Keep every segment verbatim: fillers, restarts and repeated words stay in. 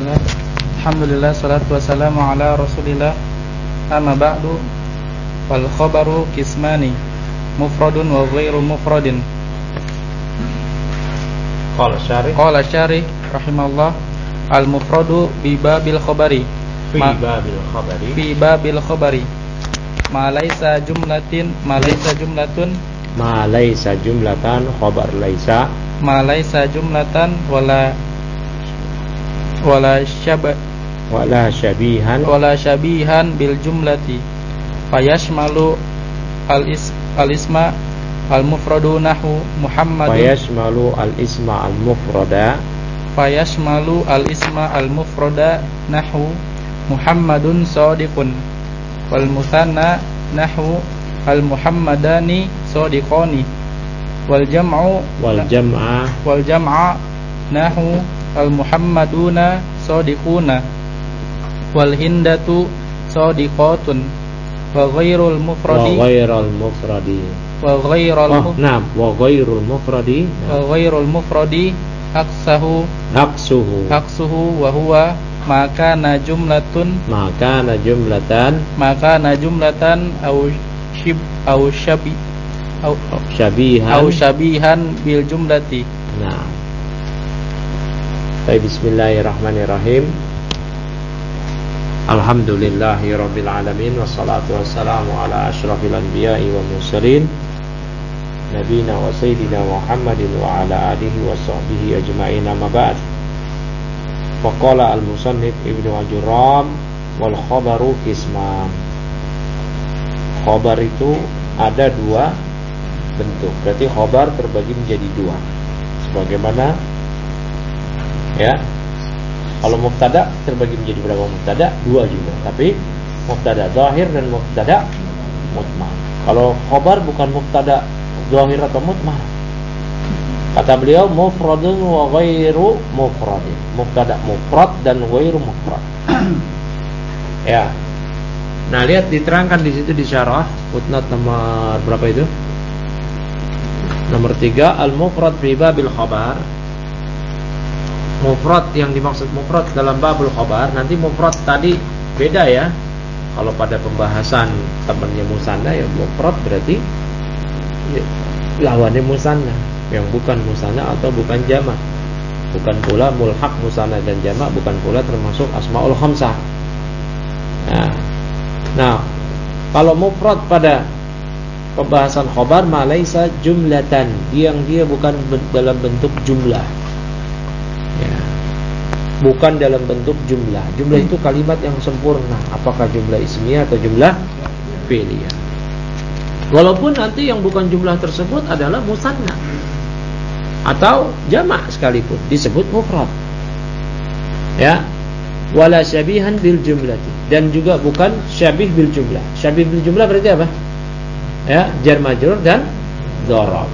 Bismillah. Alhamdulillah, salatu wassalamu ala Rasulillah. Amma ba'du. Wal khabaru kismani, mufradun wa ghairu mufradin. Qala syarih Qala syarih rahimahullah, al mufradu bi babil khabari. Fi babil khabari Fi babil khabari. Ma laisa jumlatin, ma laisa jumlatun, ma laisa jumlatan khabar laisa, ma laisa jumlatan wala wala syab wala syabihan wala syabihan bil jumlati. Fayashmalu al is al isma al mufradu nahu Muhammadun. Fayashmalu al isma al mufrada Fayashmalu al isma al mufrada nahu Muhammadun shadiqun. Wal muthanna nahu al muhammadani shadiqani. Wal jam'u wal jam'a wal jam'a nahu al muhammaduna shadiquna. Wal hindatu shadiqatun. Wa ghairul mufradi wa ghairul mufradi wa ghairul oh, nah wa ghairul mufradi wa ghairul mufradi aksahu aksuhu aksuhu wa huwa maka na jumlatun maka na jumlatan maka na jumlatan au shib au syabi au syabihan au syabihan bil jumlati. Nah, baik, bismillahirrahmanirrahim. Alhamdulillahi rabbil alamin, wassalatu wassalamu ala asyrafil anbiya'i wa mursalin nabiyina wa sayyidina Muhammadin wa ala alihi wa sahbihi ajma'in, amma ba'd. Faqala al-musannif Ibnu Al-Jurram, wal khabaru qisman. Khabar itu ada dua bentuk. Berarti khabar terbagi menjadi dua. Sebagaimana ya, kalau mubtada terbagi menjadi berapa mubtada? Dua juga. Tapi mubtada zahir dan mubtada mudmar. Kalau khabar bukan mubtada zahir atau mudmar. Kata beliau mufradun wa ghairu mufradin. Mubtada mufrad dan ghairu mufrad. Ya. Nah, lihat diterangkan di situ di syarah footnote nomor berapa itu? Nomor tiga, al-mufrad fi babil khabar. Mufrad yang dimaksud mufrad dalam babul khabar, nanti mufrad tadi beda ya. Kalau pada pembahasan temannya musanna ya mufrad berarti ya, lawannya musanna, yang bukan musanna atau bukan jamak. Bukan pula mulhaq musanna dan jamak, bukan pula termasuk asmaul khamsah. Nah, nah kalau mufrad pada pembahasan khabar malaisa jumlatan, yang dia bukan dalam bentuk jumlah. Ya. Bukan dalam bentuk jumlah. Jumlah itu kalimat yang sempurna. Apakah jumlah ismiyah atau jumlah fi'liyah? Walaupun nanti yang bukan jumlah tersebut adalah musanna atau jamak sekalipun disebut mufrad. Ya. Wala syabihan bil jumlati, dan juga bukan syabih bil jumlah. Syabih bil jumlah berarti apa? Ya, jar majrur dan dzarab.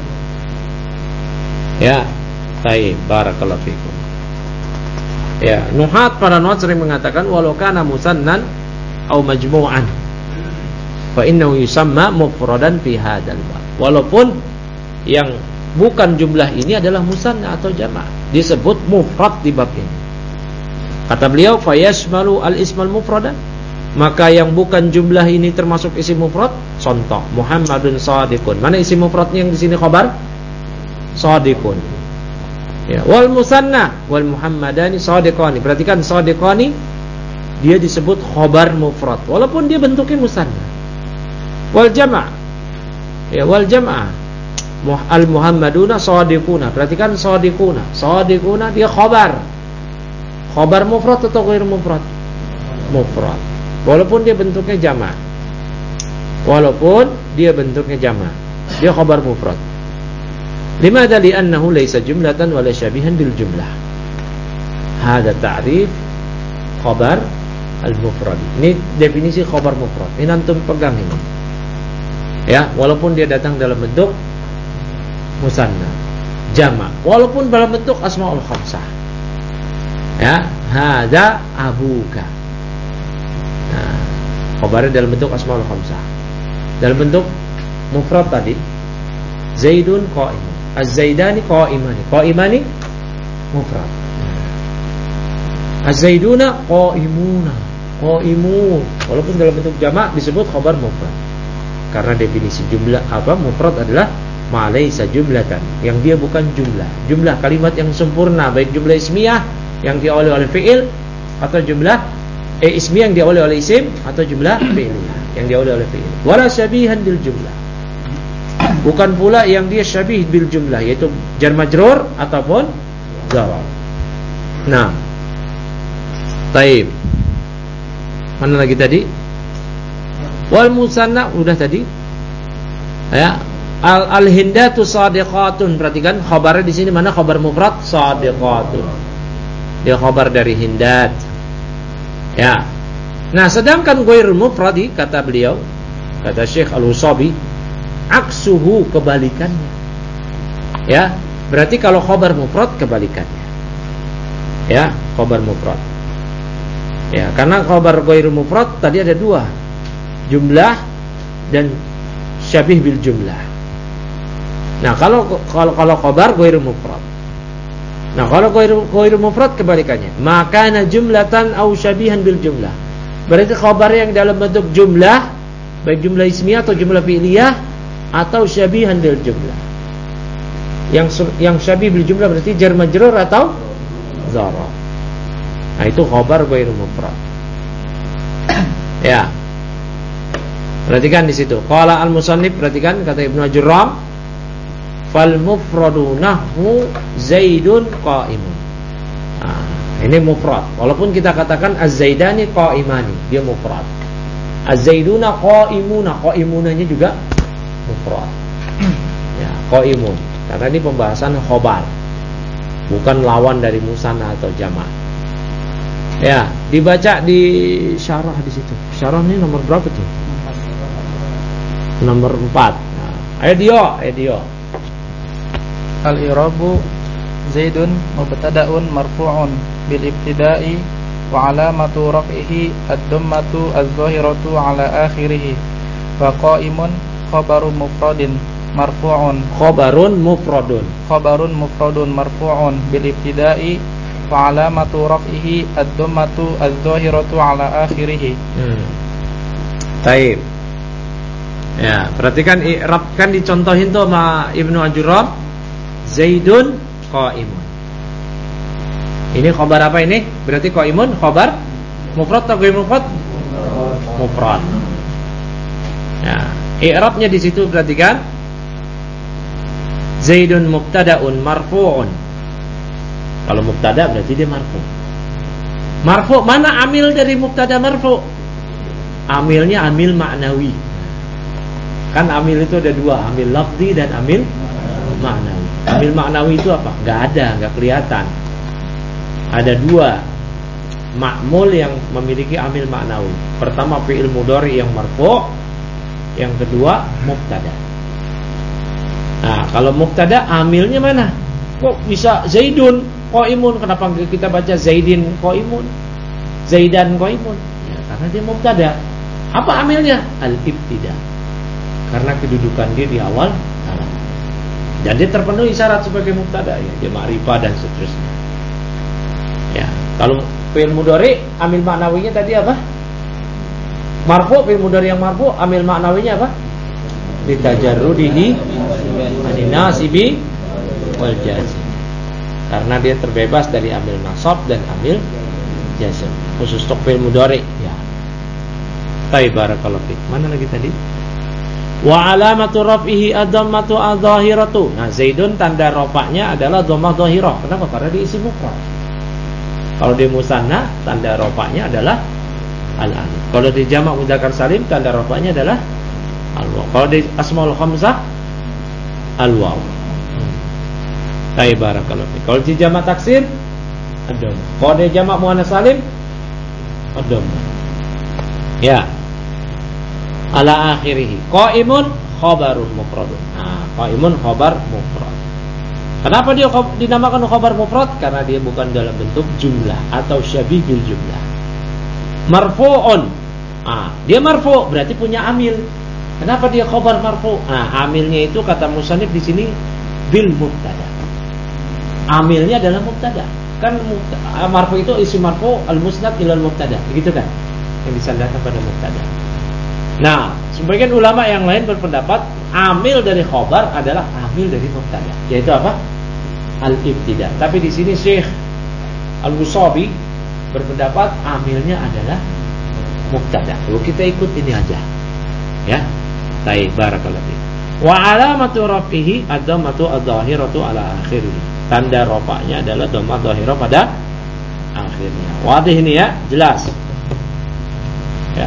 Ya. Baik, barakallahu fikum. Ya, nuhat para nuhat sering mengatakan walau kana musannan au majmu'an fa innahu yusamma mufradan fi hadzal bab. Walaupun yang bukan jumlah ini adalah musanna atau jamak, disebut mufrad di bab ini. Kata beliau fa yashmalu al-ismal mufradan, maka yang bukan jumlah ini termasuk isim mufrad. Contoh Muhammadun shadiqun. Mana isim mufradnya yang di sini khabar? Shadiqun. Ya, wal musanna wal muhammadani shadiqani. Perhatikan shadiqani dia disebut khabar mufrad walaupun dia bentuknya musanna. Wal jama', ya, wal jama' al muhammaduna shadiquna. Perhatikan shadiquna. Shadiquna dia khabar. Khabar mufrad atau ghair mufrad? Mufrad. Walaupun dia bentuknya jama'. Walaupun dia bentuknya jama', dia khabar mufrad. Limadha li'annahu laysa jumlatan wala syabihan bil jumlah. Hada ta'rif khabar al-mufrad. Ini definisi khabar mufrad. Ini antum pegang ini. Ya, walaupun dia datang dalam bentuk musanna, jama', walaupun dalam bentuk asmaul khamsah. Ya, hada abuka. Nah, khabarnya dalam bentuk asmaul khamsah. Dalam bentuk mufrad tadi, Zaidun qa'im. Az-Zaidani qa'imani. Qa'imani mufrad. Az-zaiduna qaimuna, qaimun. Walaupun dalam bentuk jamak disebut khabar mufrad. Karena definisi jumlah apa mufrad adalah ma laysa jumlatan, yang dia bukan jumlah. Jumlah kalimat yang sempurna, baik jumlah ismiyah yang diawali oleh fi'il atau jumlah eh ismiyah yang diawali oleh isim atau jumlah fi'iliyah yang diawali oleh fi'il. Wala syabihan bil jumlah. Bukan pula yang dia syabih bil jumlah, yaitu jar majrur ataupun zarf. Nah, taib. Mana lagi tadi? Wal musanna udah tadi. Ya, al al hindatu sadiqatun. Perhatikan khabarnya di sini mana khabar mufrad sadiqatun. Dia khabar dari hindat. Ya. Nah, sedangkan ghairul mufradi kata beliau, kata Syekh Al-Usabi, aksuhu kebalikannya. Ya, berarti kalau khabar mufrad kebalikannya. Ya, khabar mufrad. Ya, karena khabar ghairul mufrad tadi ada dua, jumlah dan syabih bil jumlah. Nah, kalau kalau kalau khabar ghairul mufrad. Nah, kalau ghairul mufrad kebalikannya, maka na jumlatan au syabihan bil jumlah. Berarti khabar yang dalam bentuk jumlah, baik jumlah ismiyah atau jumlah fi'liyah atau syabihan bil jumlah. Yang yang syabih bil jumlah berarti jar majrur atau zarf. Nah, itu khabar ghairul mufrad. Ya. Perhatikan di situ. Qala al-musannif, perhatikan kata Ibnu Ajurram, fal mufradu nahwu Zaidun qa'imun. Nah, ini mufrad. Walaupun kita katakan az-zaidani qa'imani, dia mufrad. Az-zaiduna qa'imuna, qa'imunanya juga mufrad. Ya, qa'imun. Karena ini pembahasan khobar, bukan lawan dari musanna atau jamak. Ya, dibaca di syarah di situ. Syarah ini nomor berapa tuh? Nomor empat. Nah, ayo dia, ayo dia. Al-i'rabu Zaidun mubtada'un marfu'un bil ibtida'i wa 'alamatu raf'ihi ad-dhammatu az-zahiratu 'ala akhirih wa qa'imun khabaru mufradin marfu'un khabarun mufradun khabarun mufradun marfu'un bil ibtida'i wa 'alamatu raf'ihi ad-dhammatu az-zahiratu 'ala akhirih. Hmm. Baik. Ya, perhatikan i'rab kan dicontohin tuh sama Ibnu Ajurram, Zaidun qa'imun. Ini khabar apa ini? Berarti qa'imun khabar mufrad atau ghair mufrad? Mufrad. Ya, i'rabnya di situ perhatikan. Zaidun mubtada'un marfu'un. Kalau mubtada berarti dia marfu'. Marfu' mana amil dari mubtada marfu'? Amilnya amil maknawi. Kan amil itu ada dua, amil lafzi dan amil maknawi. Amil maknawi itu apa? Gak ada, gak kelihatan. Ada dua ma'mul yang memiliki amil maknawi. Pertama fi'il mudhari yang marfu', yang kedua mubtada. Nah, kalau mubtada amilnya mana? Kok bisa Zaidun qa'imun? Kenapa kita baca Zaidin qa'imun? Zaidan qa'imun? Ya, karena dia mubtada. Apa amilnya? Al-ibtida. Karena kedudukan dia di awal kalam. Dan dia terpenuhi syarat sebagai mubtada, ya, dia ma'rifah dan seterusnya. Ya, kalau fi'il mudhari amil maknawinya tadi apa? Marfu', fi'il mudhari yang marfu' amil maknawinya apa? Ditajarrudihi anin nasibi wal jazm. Karena dia terbebas dari amil nasab dan amil jazm. Khusus untuk fi'il mudhari, ya. Taib barakallahu fik. Mana lagi tadi? Wa alamatu raf'ihi ad-dhammatu adh-dhahiratu. Nah, Zaidun tanda rafa'nya adalah dhammah dhahirah. Kenapa? Karena dia isim mufrad. Kalau di musanna tanda rafa'nya adalah al-alif. Kalau di jamak mudzakkar salim tanda rafa'nya adalah al-waw. Kalau di asmaul khamsah al-waw. Taib barakallahu fik. Kalau di jamak taksir ad-dhammah. Kalau di jamak muannats salim ad-dhammah. Ya. Ala akhirih. Qa'imun khabarun mufradun. Nah, qa'imun khabar mufrad. Kenapa dia dinamakan khabar mufrad? Karena dia bukan dalam bentuk jumlah atau syabih bil jumlah. Marfu'un. Ah, dia marfu' berarti punya amil. Kenapa dia khabar marfu'? Nah, amilnya itu kata musannif di sini bil mubtada. Amilnya adalah mubtada. kan marfu itu isim marfu al-musnad ilal mubtada, begitu kan? Yang disandarkan pada mubtada. Nah, sebagian ulama yang lain berpendapat amil dari khabar adalah amil dari mubtada, yaitu apa? Al-ibtida. Tapi di sini Syekh Al-Busabi berpendapat amilnya adalah mubtada. Lalu kita ikut ini aja. Ya. Baik, barakallahu fiik. Wa alamatu rafihi ad-dhammatu adh-dhahiratu ala akhirih. Tanda rafa'nya adalah dhammah dhahirah pada akhirnya. Wadih ini ya, jelas. Ya.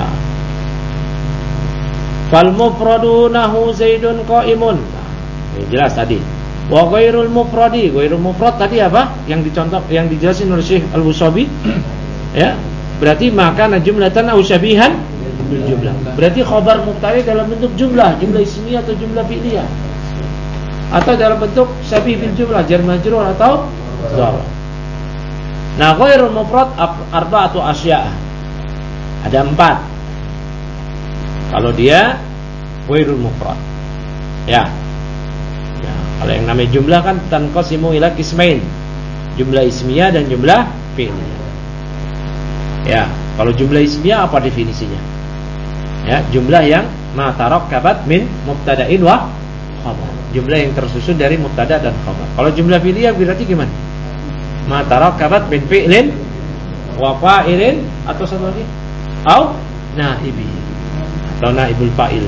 Fal mufradu nahu Zaidun qa'imun. Nah, ini jelas tadi. Wa ghairul mufradi, ghairul mufrad tadi apa? Yang dicontoh, yang dijelasin oleh Syekh Al-Busabi. Ya. Berarti maka jumlatan au syabihan bil jumlah. Berarti khabar mubtada dalam bentuk jumlah, jumlah ismiyah atau jumlah fi'liyah. Atau dalam bentuk syabih bil jumlah, jar majrur atau dzarf. Nah, ghairul mufrad arba'atu asya'. Ada empat. Kalau dia ghairul mufrad. Ya. Ya, kalau yang namanya jumlah kan tanqasimu ila qismain. Jumlah ismiyah dan jumlah fi'liyah. Ya, kalau jumlah ismiyah apa definisinya? Ya, jumlah yang ma tarakkabat min mubtada'in wa khabar. Jumlah yang tersusun dari mubtada dan khabar. Kalau jumlah fi'liyah berarti gimana? Ma tarakkabat min fi'lin wa fa'ilin atau satu lagi? Au naibi. Atau naibul fa'il.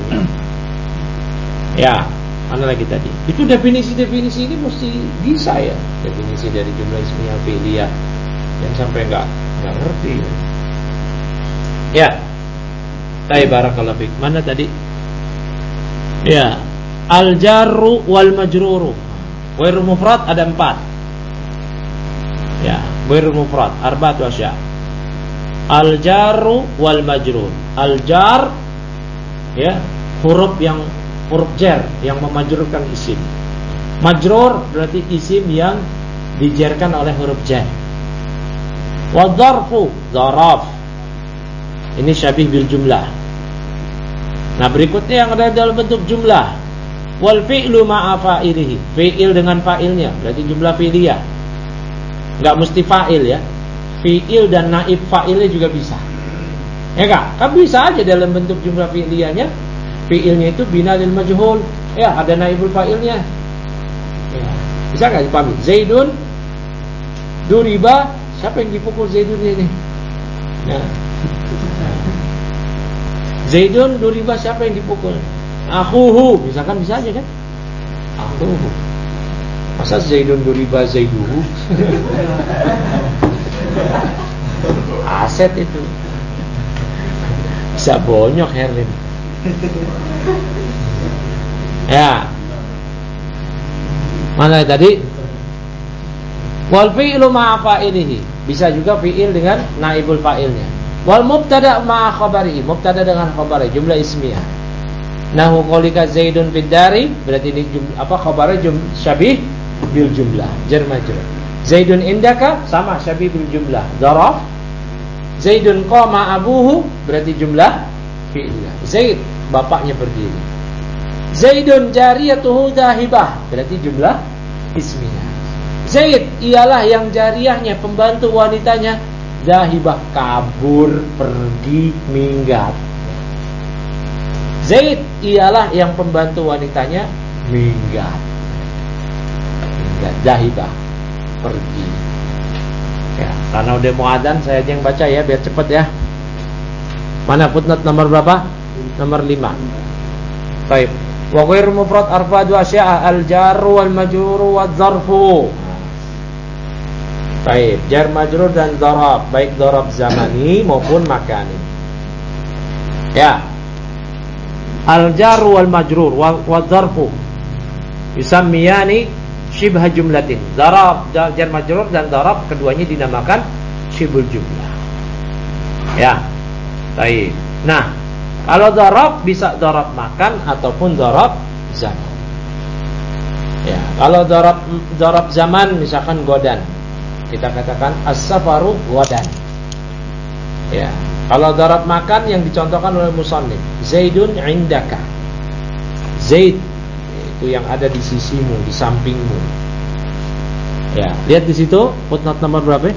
Ya, mana lagi tadi? Itu definisi-definisi ini mesti bisa ya. Definisi dari jumlah ismiyah fi'liyah. Yang sampai enggak enggak ngerti. Ya. Baik, barakallahu fiik. Mana tadi? Ya, al-jarru wal majruru. Ghairul mufrad ada empat. Ya, ghairul mufrad arba'atu asya'. Al-jarru wal majrur. Al-jar ya, huruf yang huruf jar yang memajrurkan isim. Majrur berarti isim yang dijarkan oleh huruf jar. Wa dzarfu, dzaraf. Ini syabih bil jumlah. Nah, berikutnya yang ada dalam bentuk jumlah. Wal fi'lu ma'a fa'ilihi. Fi'il dengan fa'ilnya, berarti jumlah fi'liyah. Enggak mesti fa'il ya. Fi'il dan naib fa'ilnya juga bisa. Ya enggak? Kan bisa aja dalam bentuk jumlah fi'liyahnya. Fi'ilnya itu bina lil majhul. Ya, ada naibul fa'ilnya. Ya. Bisa enggak dipahami? Zaidun duriba, siapa yang dipukul Zaidun ini? Ya. Zaidun duriba, siapa yang dipukul? Akhuhu, misalkan bisa aja kan? Akhuhu. Masa Zaidun duriba Zaiduhu? Aset itu. Bisa bonyok Herlin. Ya. Mana tadi? Wal fi'lu ma'a fa'ilihi. Bisa juga fi'il dengan naibul fa'ilnya. Wal mubtada ma'a khabarihi, mubtada dengan khabari, jumlah ismiyah. Nahu qaulika Zaidun fid dari, berarti ini jumlah apa khabarnya jum, syabih bil jumlah, jar majrur. Zaidun indaka sama syabih bil jumlah, dzaraf. Zaidun qama abuhu, berarti jumlah fi'liyah. Zaid bapaknya berdiri. Zaidun jariyatuhu dahibah, berarti jumlah ismiyah. Zaid ialah yang jariyahnya, pembantu wanitanya, dahibah kabur, pergi, minggat. Zaid ialah yang pembantu wanitanya minggat. Minggat, dahibah, pergi. Ya, karena udah mau adzan saya aja yang baca ya biar cepet ya. Mana footnote nomor berapa? Nomor lima. Baik. Wa ghairu mufrad arba'atu asya' al-jarru wal majruru wadz zarfu. Baik, jar majrur dan dzaraf, baik dzaraf zamani maupun makani. Ya. Al-jar wal majrur wal dzarfu yusammiyani shibha jumlatin. Dzaraf, jar majrur dan dzaraf keduanya dinamakan shibhul jumlah. Ya. Baik. Nah, kalau dzaraf bisa dzaraf makan ataupun dzaraf zaman. Ya, kalau dzaraf dzaraf zaman misalkan godan, kita katakan as-safaru ghadan. Ya, kalau dzaraf makan yang dicontohkan oleh musannif, Zaidun indaka. Zaid itu yang ada di sisimu, di sampingmu. Ya, lihat di situ footnote nomor berapa?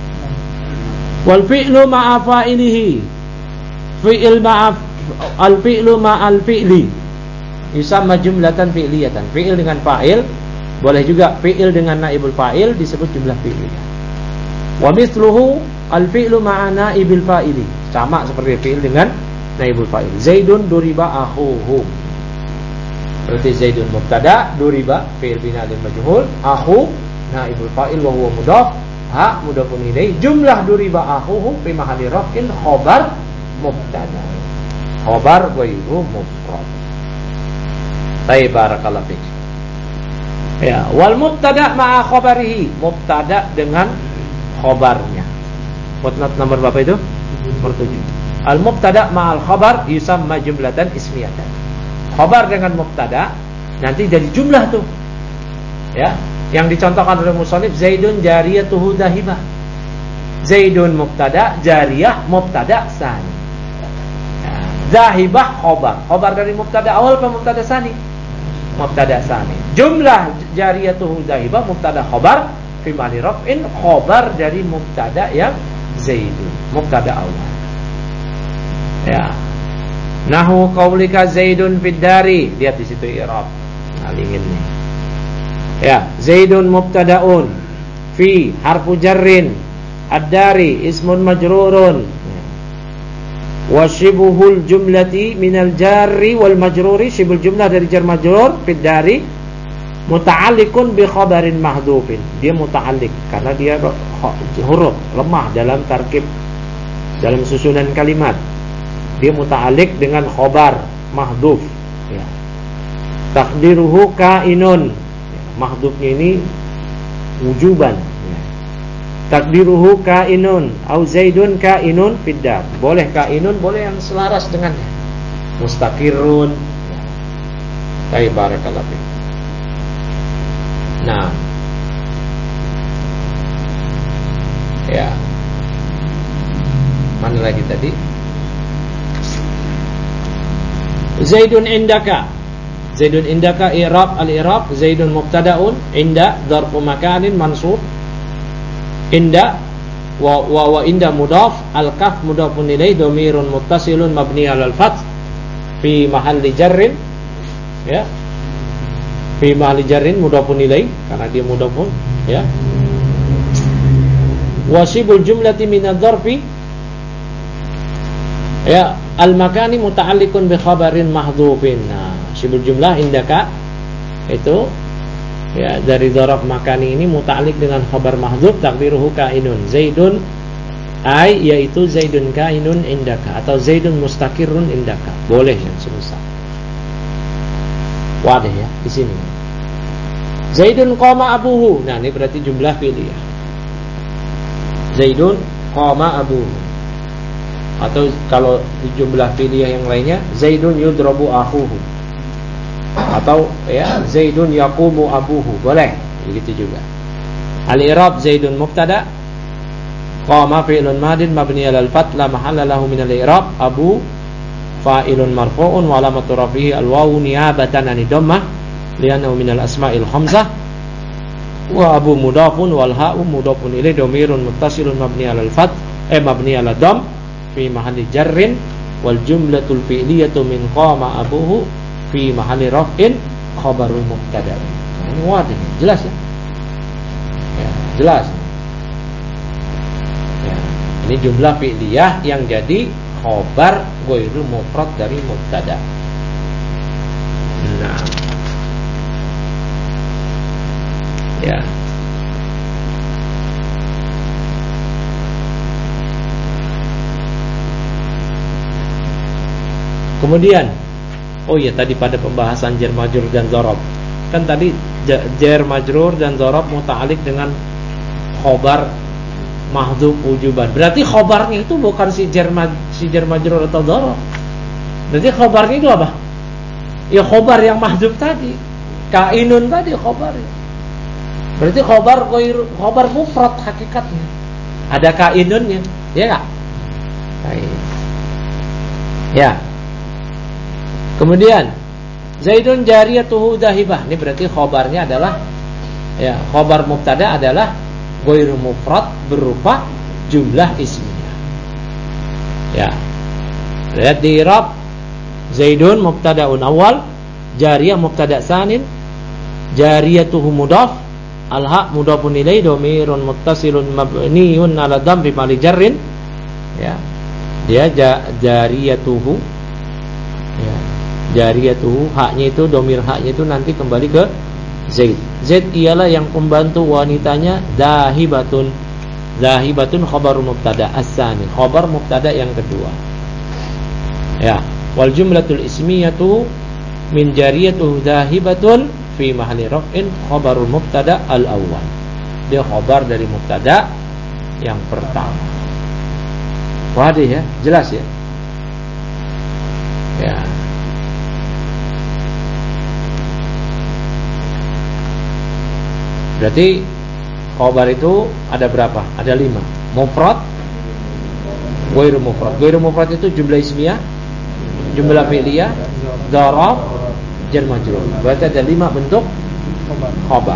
Wal fi'lu ma'a fa'ilihi. Fi'il ma'a al fi'lu ma'al fi'li. Yusamma jumlatan fi'liyatan. Fi'il dengan fa'il, boleh juga fi'il dengan naibul fa'il disebut jumlah fi'liyah. Wa mithluhu al fi'lu ma'a naibil fa'ili. Sama seperti fi'il dengan naibul fa'il. Zaidun duriba akhuhu. Berarti Zaidun mubtada, duriba fi'il bina lil majhul, akhu naibul fa'il wa huwa mudhaf, ha mudhafun ilaih. Jumlah duriba akhuhu fi mahalli raf'in khabar mubtada. Khabar ghairu mufrad. Baik, barakallahu fiik. Ya, wal mubtada ma'a khabarihi. Mubtada dengan khabarnya. Footnote nomor berapa itu? Nomor tujuh. Al mubtada ma'al khabar yusamma jumlatan ismiyatan. Khabar dengan mubtada nanti jadi jumlah tuh. Ya, yang dicontohkan oleh musannif Zaidun jariyatuhu dahibah. Zaidun mubtada, jariyah mubtada tsani. Ya, dahibah khabar. Khabar dari mubtada awal apa mubtada tsani? Mubtada tsani. Jumlah jariyatuhu dahibah mubtada khabar fi mahali raf'in khabar dari mubtada yang Zaidun, mubtada awal. Ya. Nahu qaulika Zaidun fid dari. Lihat di situ i'rab. Alingin nih. Ya, Zaidun mubtadaun fi harfu jarrin ad-dari ismun majrurun wa shibuhul jumlati minal jarri wal majruri. Shibul jumlah dari jar majrur fid dari muta'alliqun bi khabarin mahdhufin. Dia muta'alliq karena dia huruf lemah dalam tarkib, dalam susunan kalimat. Dia muta'alliq dengan khabar mahdhuf, ya. Taqdiruhu kainun, ya. Mahdhufnya ini wujuban, ya. Taqdiruhu kainun au Zaidun kainun fiddar. Boleh kainun, boleh yang selaras dengannya. Mustaqirrun, ya. Baik, barakallahu fiik. Nah, ya, mana lagi tadi? Zaidun indaka. Zaidun indaka i'rab al-i'rab Zaidun mubtada'un, inda dzarfu makanin mansub. Inda wa wa, wa inda mudhaf, al-kaf mudhafun ilaih, dhamirun muttasilun mabni 'alal fath fi mahalli jarrin, ya. Fi mahalli jarrin mudhafun ilaih karena dia mudhafun, ya. Wasibul jumlati min adz-dzarfi, ya, al-makani muta'alliqun bi khabarin mahdhufin. Nah, sibul jumlah indaka itu, ya, dari dzaraf makani ini muta'alliq dengan khabar mahdhuf, taqdiruhu kainun Zaidun, ai yaitu Zaidun kainun indaka atau Zaidun mustaqirrun indaka. Boleh yang semisal. Wadah ya di sini. Zaidun qama abuhu. Nah, ini berarti jumlah fi'liyah. Zaidun qama abuhu. Atau kalau di jumlah fi'liyah yang lainnya Zaidun yudrabu akhuhu, atau ya Zaidun yaqumu abuhu, boleh begitu juga. Al-i'rab Zaidun mubtada, qama fi'lun madin mabni 'alal fath la mahalla lahu min al-i'rab, abu fa'ilun marfu'un wa alamatu rafihi al-wawu niyabatan 'ani dhammah li'annahu min al-asma'il khamsah, wa abu mudhafun wal ha'u mudhafun ilaih dhamirun muttasilun mabni 'alal fath eh mabni 'ala dhamm fi mahalli jarrin wal jumlatul fi'liyatu min qama abuhu fi mahalli raf'in khabarul mubtada. Ini wadah, jelas ya? Ya, jelas. Ya, ini jumlah fi'liyah yang jadi khabar ghairu mufrad dari mubtada. Nah. Ya. Kemudian, oh iya tadi pada pembahasan jar majrur dan dzarab. Kan tadi jar majrur dan dzarab muta'alliq dengan khabar mahdhuf wujuban. Berarti khabarnya itu bukan si jar si jar majrur atau dzarab. Berarti khabarnya itu apa? Ya khabar yang mahdhuf tadi. Kainun tadi khabarnya. Berarti khabar khabar mufrad hakikatnya. Ada kainunnya, ya enggak? Baik. Ya. Kemudian Zaidun jariyatuhu dahibah. Ini berarti khabarnya adalah Ya, khabar mubtada adalah ghairu mufrad berupa jumlah ismiyah. Ya. Lihat di i'rab Zaidun mubtadaun awal, jariyah mubtada sanin, jariyatuhu mudhaf, al-ha mudhafun ilaihi dhamirun muttasilun mabniun ala dhammi fi jarrin. Ya. Dia jariyatuhu. Ya. Jariyatuhu, haknya itu dhamir haknya itu nanti kembali ke Zaid. Zaid ialah yang pembantu wanitanya, zahibatun. Zahibatun khabar mubtada as-sani, khabar mubtada yang kedua. Ya, wal jumlatul ismiyatu min jariyatuhu zahibatun fi mahalli raf'in khabarul mubtada al-awwal. Dia khabar dari mubtada yang pertama. Wadah ya, jelas ya. Ya. Berarti khabar itu ada berapa? Ada lima. Mufrad, ghairu mufrad. Ghairu mufrad itu jumlah ismiyah, jumlah fi'liyah, dzaraf, jar majrur. Berarti ada lima bentuk khabar.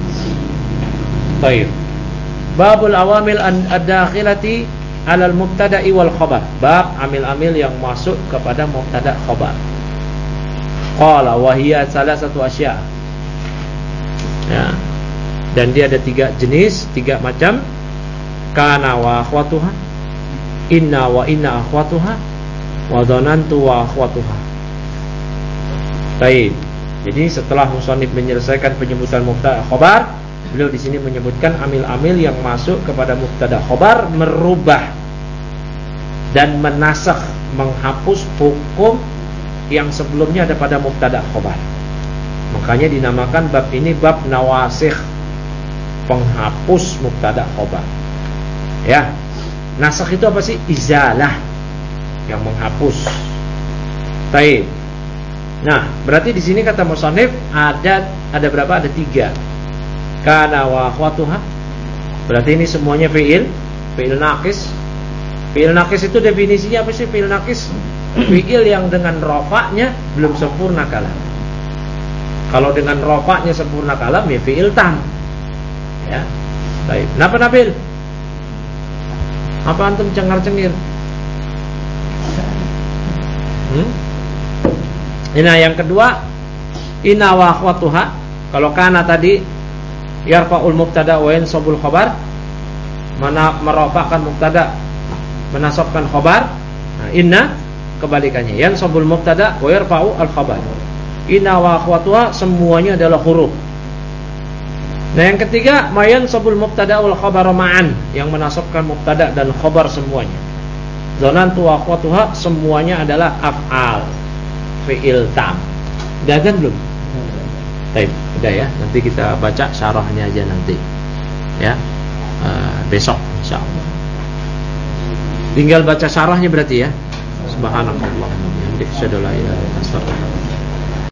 Baik. Babul awamil ad-dakhilati 'alal mubtada'i wal khabar. Bab amil-amil yang masuk kepada mubtada khabar. Qala wa hiya salasatu asya'. Ya. Dan dia ada tiga jenis, tiga macam. Kana wa akhwatuha, inna wa inna akhwatuha, wa dhanantu wa akhwatuha. Baik. Jadi setelah musannif menyelesaikan penyebutan mubtada khabar, beliau di sini menyebutkan amil-amil yang masuk kepada mubtada khabar, merubah dan menasakh, menghapus hukum yang sebelumnya ada pada mubtada khabar. Makanya dinamakan bab ini bab nawasikh, penghapus mubtada khabar. Ya. Nasakh itu apa sih? Izalah, yang menghapus. Baik. Nah, berarti di sini kata musannif ada ada berapa? Ada tiga. Kana wa akhwatuha. Berarti ini semuanya fi'il, fi'il naqis. Fi'il naqis itu definisinya apa sih? Fi'il naqis fi'il yang dengan rafa'nya belum sempurna kalam. Kalau dengan rafa'nya sempurna kalam ya fi'il tam. Ya. Baik. Kenapa Nabil? Apa antum cengar-cengir? Hmm? Nah, yang kedua, inna wa akhwatuha. Kalau kana tadi yarfa'ul mubtada wa yansabul khabar, mana merafa'kan mubtada, menasabkan khabar. Nah, inna kebalikannya, yansabul mubtada wa yarfa'u al khabar. Inna wa akhwatuha semuanya adalah huruf. Nah, yang ketiga, mayan sabul mubtada wal khabar ma'an, yang menasabkan mubtada dan khabar semuanya. Dzanantu wa akhwatuha semuanya adalah af'al, fi'il tam. Udah kan belum? Baik, udah ya. Nanti kita baca syarahnya aja nanti. Ya. Uh, besok insyaallah. Tinggal baca syarahnya berarti ya. Subhanallah. Alhamdulillah.